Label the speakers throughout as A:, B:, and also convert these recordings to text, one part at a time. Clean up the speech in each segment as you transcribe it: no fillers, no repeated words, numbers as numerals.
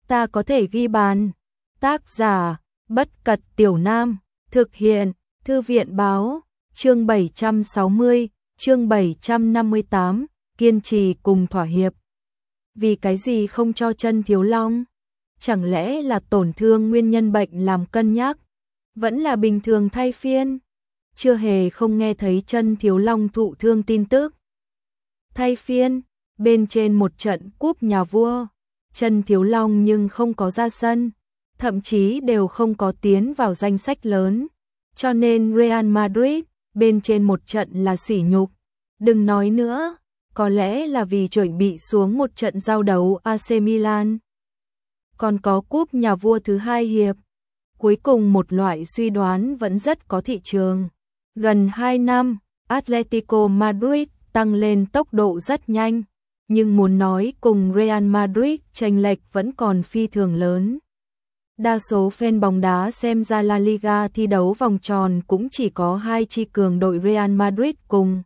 A: ta có thể ghi bàn. Tác giả, Bất Cật Tiểu Nam, thực hiện, Thư viện Báo, chương 760, chương 758, kiên trì cùng thỏa hiệp. Vì cái gì không cho Chân Thiếu Long? Chẳng lẽ là tổn thương nguyên nhân bệnh làm cân nhắc? Vẫn là bình thường thay phiên? Chưa hề không nghe thấy Chân Thiếu Long thụ thương tin tức. Thay phiên, bên trên một trận cúp nhà vua, Chân Thiếu Long nhưng không có ra sân, thậm chí đều không có tiến vào danh sách lớn, cho nên Real Madrid bên trên một trận là sỉ nhục. Đừng nói nữa, có lẽ là vì chuẩn bị xuống một trận giao đấu AC Milan. Còn có cúp nhà vua thứ 2 hiệp. Cuối cùng một loại suy đoán vẫn rất có thị trường. Gần 2 năm, Atletico Madrid tăng lên tốc độ rất nhanh, nhưng muốn nói cùng Real Madrid chênh lệch vẫn còn phi thường lớn. Đa số fan bóng đá xem ra La Liga thi đấu vòng tròn cũng chỉ có hai chi cường đội Real Madrid cùng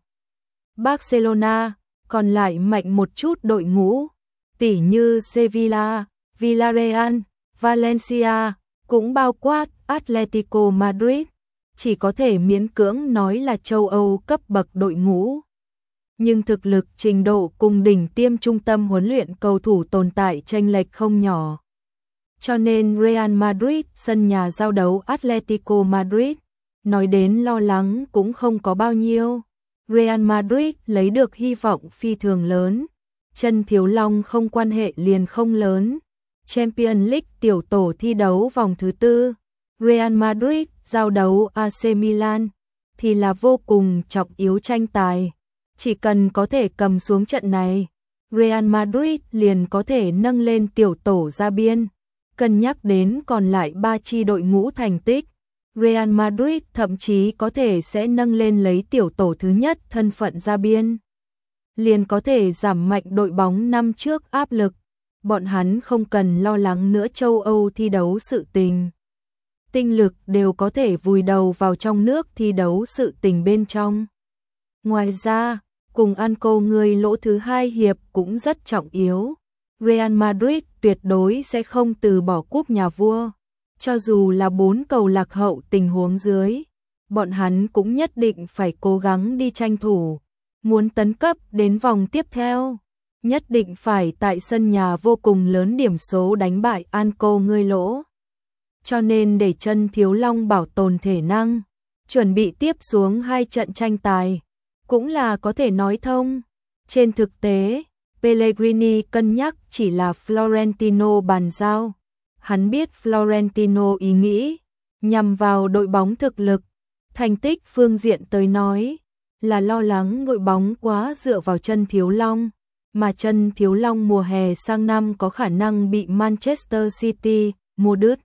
A: Barcelona, còn lại mạnh một chút đội ngũ, tỉ như Sevilla, Villarreal, Valencia, cũng bao quát Atletico Madrid, chỉ có thể miễn cưỡng nói là châu Âu cấp bậc đội ngũ. Nhưng thực lực trình độ cùng đỉnh tiêm trung tâm huấn luyện cầu thủ tồn tại chênh lệch không nhỏ. Cho nên Real Madrid sân nhà giao đấu Atletico Madrid, nói đến lo lắng cũng không có bao nhiêu. Real Madrid lấy được hy vọng phi thường lớn. Chân Thiếu Long không quan hệ liền không lớn. Champions League tiểu tổ thi đấu vòng thứ 4, Real Madrid giao đấu AC Milan thì là vô cùng trọng yếu tranh tài. Chỉ cần có thể cầm xuống trận này, Real Madrid liền có thể nâng lên tiểu tổ ra biên. Cân nhắc đến còn lại 3 chi đội ngũ thành tích, Real Madrid thậm chí có thể sẽ nâng lên lấy tiểu tổ thứ nhất thân phận ra biên. Liền có thể giảm mạnh đội bóng năm trước áp lực, bọn hắn không cần lo lắng nữa châu Âu thi đấu sự tình. Tinh lực đều có thể vùi đầu vào trong nước thi đấu sự tình bên trong. Ngoài ra, cùng ăn cô người lỗ thứ 2 hiệp cũng rất trọng yếu. Real Madrid tuyệt đối sẽ không từ bỏ cúp nhà vua. Cho dù là 4 cầu lạc hậu tình huống dưới, bọn hắn cũng nhất định phải cố gắng đi tranh thủ. Muốn tấn cấp đến vòng tiếp theo, nhất định phải tại sân nhà vô cùng lớn điểm số đánh bại Anco người lỗ. Cho nên để Chân Thiếu Long bảo tồn thể năng, chuẩn bị tiếp xuống 2 trận tranh tài, cũng là có thể nói thông. Trên thực tế, Pellegrini cân nhắc chỉ là Florentino bàn giao. Hắn biết Florentino ý nghĩ, nhằm vào đội bóng thực lực, thành tích phương diện tới nói, là lo lắng đội bóng quá dựa vào Chân Thiếu Long, mà Chân Thiếu Long mùa hè sang năm có khả năng bị Manchester City mua đứt.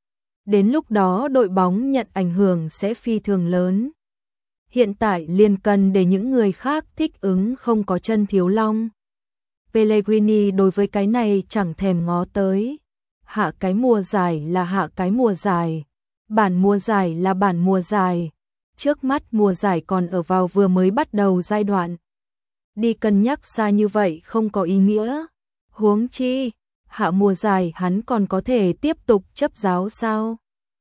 A: Đến lúc đó đội bóng nhận ảnh hưởng sẽ phi thường lớn. Hiện tại liền cần để những người khác thích ứng không có Chân Thiếu Long. Pellegrini đối với cái này chẳng thèm ngó tới. Hạ cái mùa giải là hạ cái mùa giải, bản mùa giải là bản mùa giải. Trước mắt mùa giải còn ở vào vừa mới bắt đầu giai đoạn. Đi cân nhắc xa như vậy không có ý nghĩa. Huống chi, hạ mùa giải hắn còn có thể tiếp tục chấp giáo sao?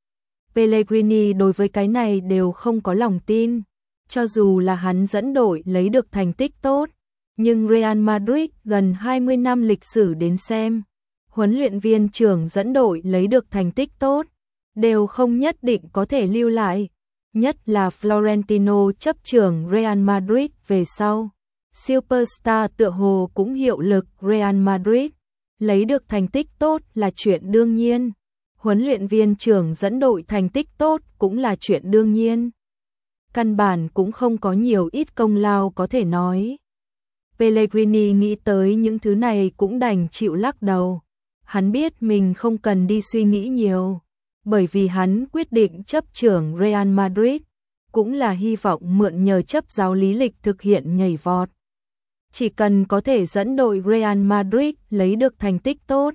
A: Pellegrini đối với cái này đều không có lòng tin. Cho dù là hắn dẫn đội lấy được thành tích tốt, nhưng Real Madrid gần 20 năm lịch sử đến xem, huấn luyện viên trưởng dẫn đội lấy được thành tích tốt, đều không nhất định có thể lưu lại. Nhất là Florentino chấp trưởng Real Madrid về sau. Superstar tựa hồ cũng hiệu lực Real Madrid. Lấy được thành tích tốt là chuyện đương nhiên. Huấn luyện viên trưởng dẫn đội thành tích tốt cũng là chuyện đương nhiên. Căn bản cũng không có nhiều ít công lao có thể nói. Pellegrini nghĩ tới những thứ này cũng đành chịu lắc đầu. Hắn biết mình không cần đi suy nghĩ nhiều, bởi vì hắn quyết định chấp trưởng Real Madrid, cũng là hy vọng mượn nhờ chấp giáo lý lịch thực hiện nhảy vọt. Chỉ cần có thể dẫn đội Real Madrid lấy được thành tích tốt,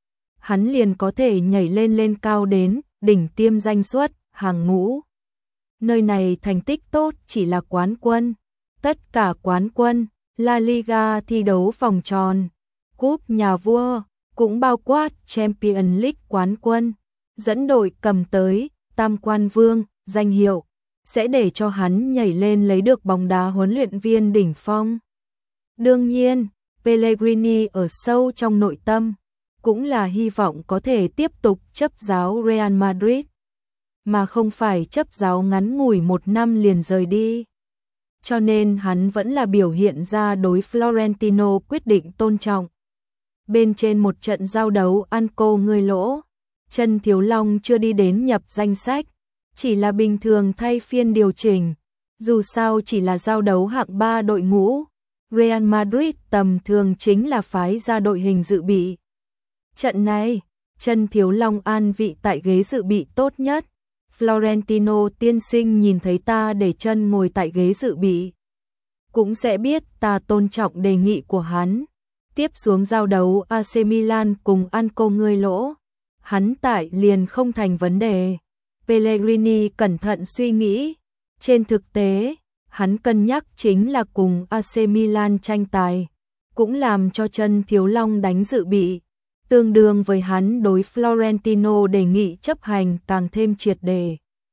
A: hắn liền có thể nhảy lên cao đến đỉnh tiêm danh suất, hàng ngũ. Nơi này thành tích tốt chỉ là quán quân, tất cả quán quân, La Liga thi đấu vòng tròn, cúp nhà vua, cũng bao quát Champions League quán quân, dẫn đội cầm tới tam quan vương, danh hiệu, sẽ để cho hắn nhảy lên lấy được bóng đá huấn luyện viên đỉnh phong. Đương nhiên, Pellegrini ở sâu trong nội tâm, cũng là hy vọng có thể tiếp tục chấp giáo Real Madrid, mà không phải chấp giáo ngắn ngủi 1 năm liền rời đi. Cho nên hắn vẫn là biểu hiện ra đối Florentino quyết định tôn trọng. Bên trên một trận giao đấu ăn cô người lỗ, Chân Thiếu Long chưa đi đến nhập danh sách, chỉ là bình thường thay phiên điều chỉnh. Dù sao chỉ là giao đấu hạng 3 đội ngũ, Real Madrid tầm thường chính là phái ra đội hình dự bị. Trận này, Chân Thiếu Long an vị tại ghế dự bị tốt nhất. Florentino tiên sinh nhìn thấy ta để chân ngồi tại ghế dự bị, cũng sẽ biết ta tôn trọng đề nghị của hắn. Tiếp xuống giao đấu AC Milan cùng ăn cô người lỗ, hắn tại liền không thành vấn đề. Pellegrini cẩn thận suy nghĩ, trên thực tế, hắn cân nhắc chính là cùng AC Milan tranh tài, cũng làm cho Chân Thiếu Long đánh dự bị, tương đương với hắn đối Florentino đề nghị chấp hành càng thêm triệt đề.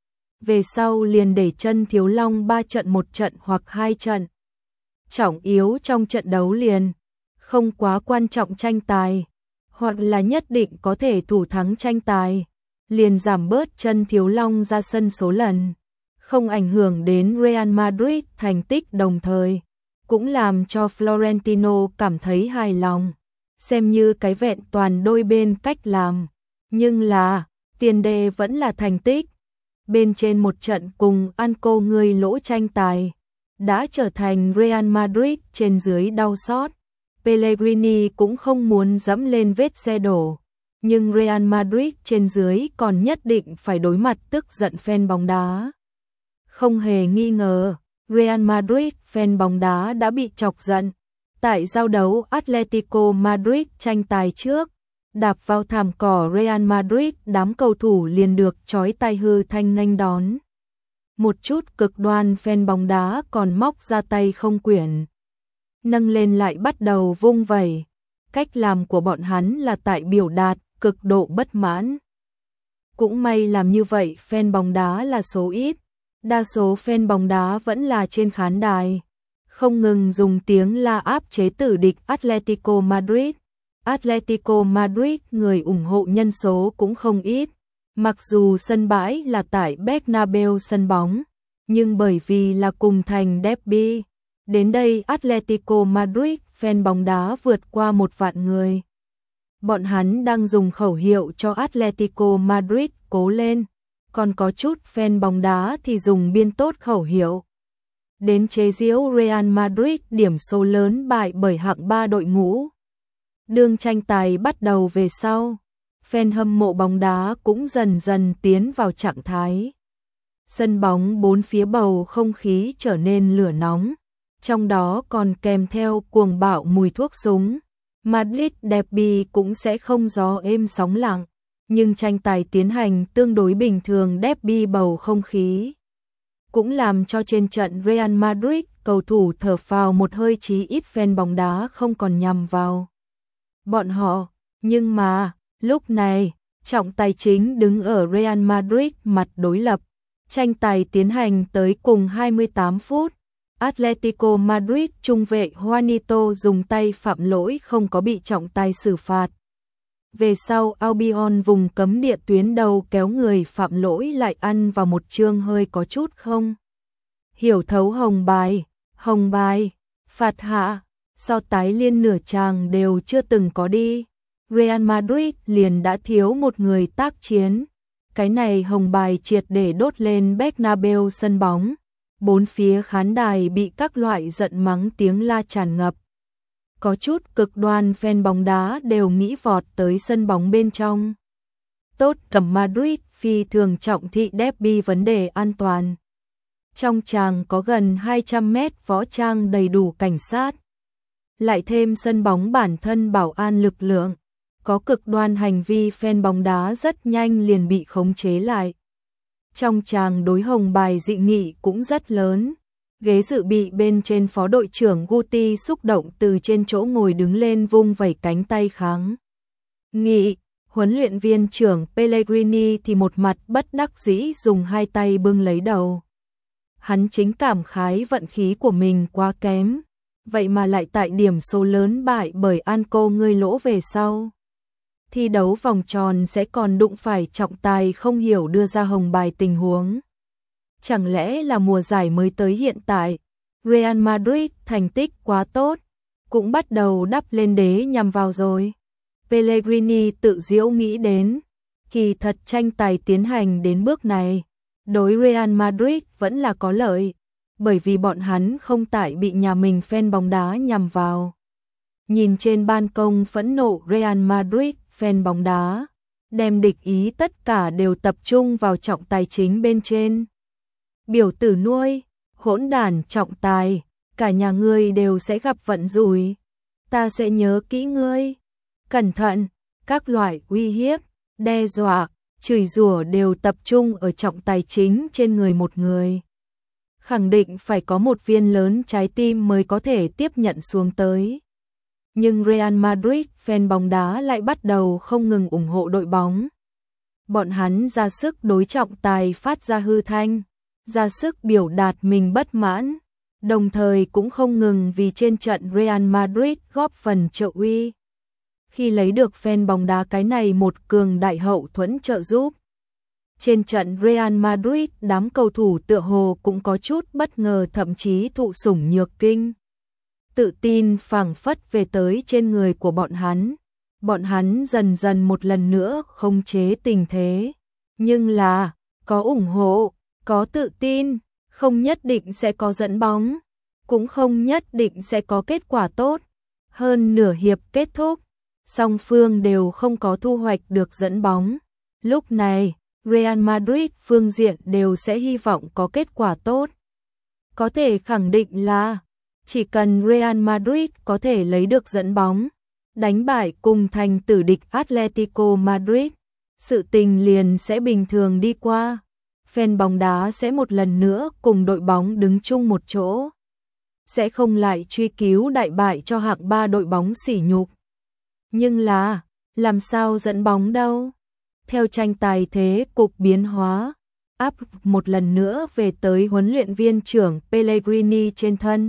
A: Về sau liền để Chân Thiếu Long 3 trận 1 trận hoặc 2 trận. Trọng yếu trong trận đấu liền, không quá quan trọng tranh tài, hoặc là nhất định có thể thủ thắng tranh tài, liền giảm bớt Chân Thiếu Long ra sân số lần, không ảnh hưởng đến Real Madrid thành tích, đồng thời cũng làm cho Florentino cảm thấy hài lòng, xem như cái vẹn toàn đôi bên cách làm. Nhưng là, tiền đề vẫn là thành tích. Bên trên một trận cùng ăn cô người lỗ tranh tài, đã trở thành Real Madrid trên dưới đau xót. Pellegrini cũng không muốn dẫm lên vết xe đổ, nhưng Real Madrid trên dưới còn nhất định phải đối mặt tức giận fan bóng đá. Không hề nghi ngờ, Real Madrid fan bóng đá đã bị chọc giận. Tại giao đấu Atletico Madrid tranh tài trước, đạp vào thảm cỏ Real Madrid, đám cầu thủ liền được chói tai hư thanh nghênh đón. Một chút cực đoan fan bóng đá còn móc ra tay không quyển, nâng lên lại bắt đầu vung vẩy. Cách làm của bọn hắn là tại biểu đạt cực độ bất mãn. Cũng may làm như vậy fan bóng đá là số ít, đa số fan bóng đá vẫn là trên khán đài, không ngừng dùng tiếng la áp chế tử địch Atletico Madrid. Atletico Madrid người ủng hộ nhân số cũng không ít, mặc dù sân bãi là tại Bernabeu sân bóng, nhưng bởi vì là cùng thành derby, đến đây Atletico Madrid fan bóng đá vượt qua 1 vạn người. Bọn hắn đang dùng khẩu hiệu cho Atletico Madrid cố lên, còn có chút fan bóng đá thì dùng biên tốt khẩu hiệu đến chế giễu Real Madrid điểm số lớn bại bởi hạng 3 đội ngũ. Đương tranh tài bắt đầu về sau, fan hâm mộ bóng đá cũng dần dần tiến vào trạng thái. Sân bóng bốn phía bầu không khí trở nên lửa nóng, trong đó còn kèm theo cuồng bạo mùi thuốc súng. Madrid derby cũng sẽ không gió êm sóng lặng, nhưng tranh tài tiến hành tương đối bình thường, derby bầu không khí cũng làm cho trên trận Real Madrid cầu thủ thở phào một hơi, chí ít fan bóng đá không còn nhằm vào bọn họ. Nhưng mà, lúc này, trọng tài chính đứng ở Real Madrid mặt đối lập. Tranh tài tiến hành tới cùng 28 phút. Atletico Madrid trung vệ Juanito dùng tay phạm lỗi không có bị trọng tài xử phạt. Về sau Albion vùng cấm địa tuyến đầu kéo người phạm lỗi lại ăn vào một chương hơi có chút không hiểu thấu hồng bài, phạt hạ, so tái liên nửa chàng đều chưa từng có đi. Real Madrid liền đã thiếu một người tác chiến. Cái này hồng bài triệt để đốt lên Bernabeu sân bóng. Bốn phía khán đài bị các loại giận mắng tiếng la tràn ngập. Có chút cực đoan fan bóng đá đều nghĩ vọt tới sân bóng bên trong. Tốt cầm Madrid phi thường trọng thị derby vấn đề an toàn. Trong tràng có gần 200 mét võ trang đầy đủ cảnh sát. Lại thêm sân bóng bản thân bảo an lực lượng. Có cực đoan hành vi fan bóng đá rất nhanh liền bị khống chế lại. Trong tràng đối hồng bài dị nghị cũng rất lớn. Ghế dự bị bên trên phó đội trưởng Guti xúc động từ trên chỗ ngồi đứng lên vung vẩy cánh tay kháng nghị, huấn luyện viên trưởng Pellegrini thì một mặt bất đắc dĩ dùng hai tay bưng lấy đầu. Hắn chính cảm khái vận khí của mình quá kém, vậy mà lại tại điểm số lớn bại bởi Anco ngươi lỗ về sau. Thi đấu vòng tròn sẽ còn đụng phải trọng tài không hiểu đưa ra hồng bài tình huống. Chẳng lẽ là mùa giải mới tới hiện tại, Real Madrid thành tích quá tốt, cũng bắt đầu đắp lên đế nhằm vào rồi. Pellegrini tự giễu nghĩ đến, kỳ thật tranh tài tiến hành đến bước này, đối Real Madrid vẫn là có lợi, bởi vì bọn hắn không tại bị nhà mình fan bóng đá nhằm vào. Nhìn trên ban công phẫn nộ Real Madrid fan bóng đá, đem địch ý tất cả đều tập trung vào trọng tài chính bên trên. Biểu tử nuôi, hỗn đản trọng tài, cả nhà ngươi đều sẽ gặp vận rủi. Ta sẽ nhớ kỹ ngươi. Cẩn thận, các loại uy hiếp, đe dọa, chửi rủa đều tập trung ở trọng tài chính trên người một người. Khẳng định phải có một viên lớn trái tim mới có thể tiếp nhận xuống tới. Nhưng Real Madrid fan bóng đá lại bắt đầu không ngừng ủng hộ đội bóng. Bọn hắn ra sức đối trọng tài phát ra hư thanh, ra sức biểu đạt mình bất mãn, đồng thời cũng không ngừng vì trên trận Real Madrid góp phần trợ uy. Khi lấy được fan bóng đá cái này một cường đại hậu thuẫn trợ giúp. Trên trận Real Madrid đám cầu thủ tựa hồ cũng có chút bất ngờ, thậm chí thụ sủng nhược kinh. Tự tin phảng phất về tới trên người của bọn hắn. Bọn hắn dần dần một lần nữa khống chế tình thế. Nhưng là, có ủng hộ, có tự tin, không nhất định sẽ có dẫn bóng, cũng không nhất định sẽ có kết quả tốt. Hơn nửa hiệp kết thúc, song phương đều không có thu hoạch được dẫn bóng. Lúc này, Real Madrid phương diện đều sẽ hy vọng có kết quả tốt. Có thể khẳng định là, chỉ cần Real Madrid có thể lấy được dẫn bóng, đánh bại cùng thành tử địch Atletico Madrid, sự tình liền sẽ bình thường đi qua. Fan bóng đá sẽ một lần nữa cùng đội bóng đứng chung một chỗ. Sẽ không lại truy cứu đại bại cho hạng 3 đội bóng sỉ nhục. Nhưng là, làm sao dẫn bóng đâu? Theo tranh tài thế cục biến hóa, áp một lần nữa về tới huấn luyện viên trưởng Pellegrini trên thân.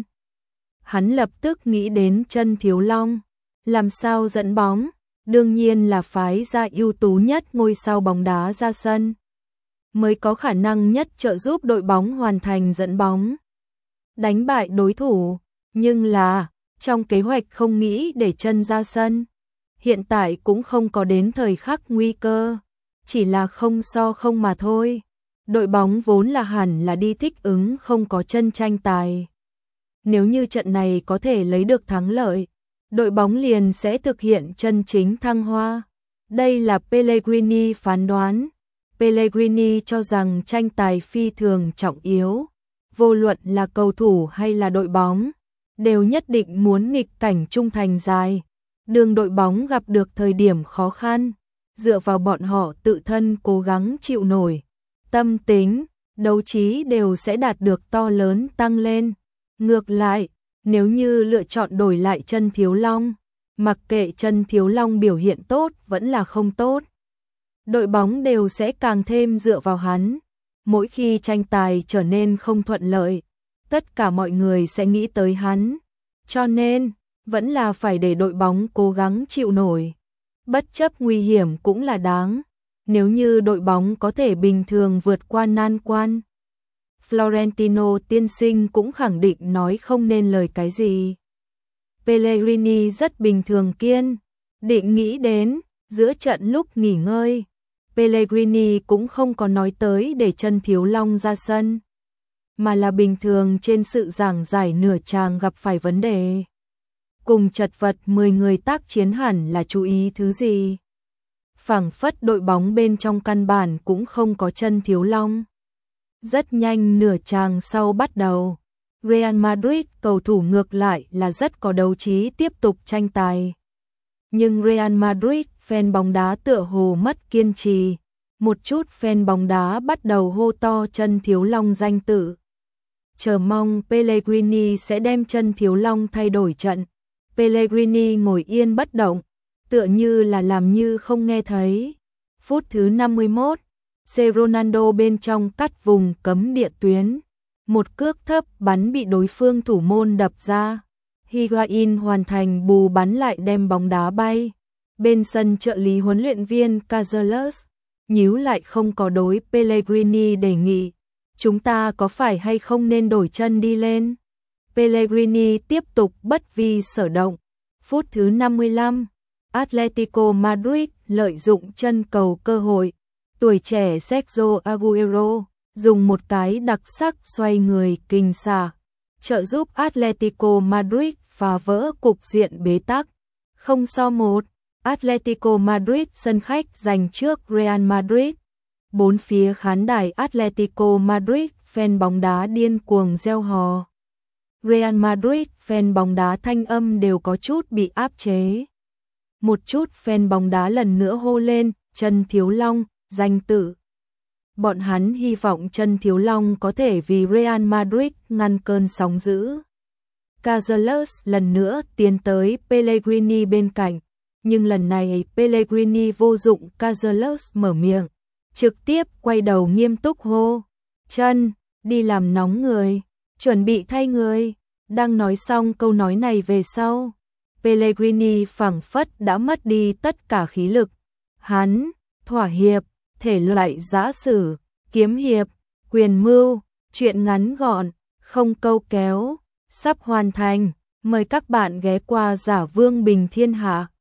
A: Hắn lập tức nghĩ đến chân Thiếu Long. Làm sao dẫn bóng? Đương nhiên là phái ra ưu tú nhất ngôi sao bóng đá ra sân, mới có khả năng nhất trợ giúp đội bóng hoàn thành dẫn bóng, đánh bại đối thủ. Nhưng là, trong kế hoạch không nghĩ để chân ra sân. Hiện tại cũng không có đến thời khắc nguy cơ, chỉ là không so không mà thôi. Đội bóng vốn là hẳn là đi thích ứng không có chân tranh tài. Nếu như trận này có thể lấy được thắng lợi, đội bóng liền sẽ thực hiện chân chính thăng hoa. Đây là Pellegrini phán đoán. Pellegrini cho rằng tranh tài phi thường trọng yếu. Vô luận là cầu thủ hay là đội bóng, đều nhất định muốn nghịch cảnh trung thành dài. Đường đội bóng gặp được thời điểm khó khăn, dựa vào bọn họ tự thân cố gắng chịu nổi. Tâm tính, đấu trí đều sẽ đạt được to lớn tăng lên. Ngược lại, nếu như lựa chọn đổi lại chân Thiếu Long, mặc kệ chân Thiếu Long biểu hiện tốt vẫn là không tốt, đội bóng đều sẽ càng thêm dựa vào hắn. Mỗi khi tranh tài trở nên không thuận lợi, tất cả mọi người sẽ nghĩ tới hắn. Cho nên, vẫn là phải để đội bóng cố gắng chịu nổi. Bất chấp nguy hiểm cũng là đáng. Nếu như đội bóng có thể bình thường vượt qua nan quan. Florentino tiên sinh cũng khẳng định nói không nên lời cái gì. Pellegrini rất bình thường kiên định nghĩ đến, giữa trận lúc nghỉ ngơi, Pellegrini cũng không có nói tới để chân Thiếu Long ra sân, mà là bình thường trên sự giảng giải nửa chàng gặp phải vấn đề. Cùng chật vật 10 người tác chiến hẳn là chú ý thứ gì. Phảng phất đội bóng bên trong căn bản cũng không có chân Thiếu Long. Rất nhanh nửa chàng sau bắt đầu, Real Madrid cầu thủ ngược lại là rất có đấu trí tiếp tục tranh tài. Nhưng Real Madrid fan bóng đá tựa hồ mất kiên trì, một chút fan bóng đá bắt đầu hô to chân Thiếu Long danh tự. Chờ mong Pellegrini sẽ đem chân Thiếu Long thay đổi trận. Pellegrini ngồi yên bất động, tựa như là làm như không nghe thấy. Phút thứ 51, C. Ronaldo bên trong cắt vùng cấm địa tuyến. Một cước thấp bắn bị đối phương thủ môn đập ra. Higuain hoàn thành bù bắn lại đem bóng đá bay. Bên sân trợ lý huấn luyện viên Casillas nhíu lại không có đối Pellegrini đề nghị. Chúng ta có phải hay không nên đổi chân đi lên? Pellegrini tiếp tục bất vi sở động. Phút thứ 55, Atletico Madrid lợi dụng chân cầu cơ hội. Tuổi trẻ Sergio Aguero dùng một cái đặc sắc xoay người kinh xà, trợ giúp Atletico Madrid phá vỡ cục diện bế tắc. 0-1, Atletico Madrid sân khách giành trước Real Madrid. Bốn phía khán đài Atletico Madrid fan bóng đá điên cuồng reo hò. Real Madrid fan bóng đá thanh âm đều có chút bị áp chế. Một chút fan bóng đá lần nữa hô lên, Trần Thiếu Long, danh tự. Bọn hắn hy vọng Trần Thiếu Long có thể vì Real Madrid ngăn cơn sóng dữ. Casillas lần nữa tiến tới Pellegrini bên cạnh, nhưng lần này Pellegrini vô dụng. Casillas mở miệng, trực tiếp quay đầu nghiêm túc hô, Chân, đi làm nóng người, chuẩn bị thay người. Đang nói xong câu nói này về sau, Pellegrini phảng phất đã mất đi tất cả khí lực. Hắn thỏa hiệp, thể loại giã sử, kiếm hiệp, quyền mưu, chuyện ngắn gọn, không câu kéo, sắp hoàn thành. Mời các bạn ghé qua Giả Vương Bình Thiên Hạ.